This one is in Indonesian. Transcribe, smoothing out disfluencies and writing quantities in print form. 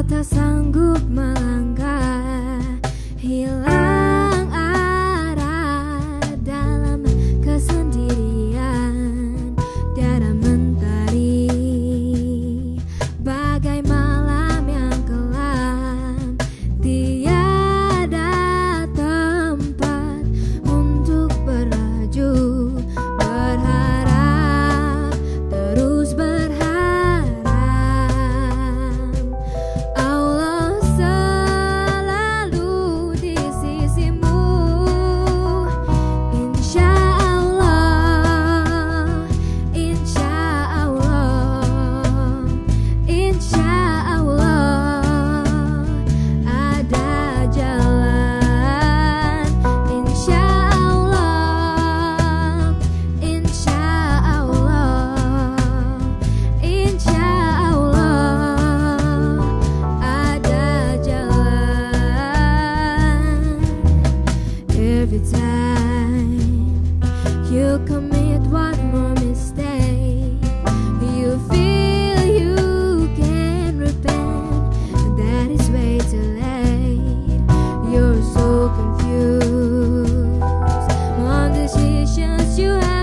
tak sanggup melangkah, hilang arah dalam kesendirian. Tiada mentari, bagai malam yang kelam. Tiada tempat untuk berlaju, berharap, terus berharap. Allah selalu di sisimu, insya Allah, insya Allah, insya Allah ada jalan. Insya Allah, insya Allah, insya Allah ada jalan. Every time you commit one more mistake, you feel you can repent, that is way too late. You're so confused on decisions you have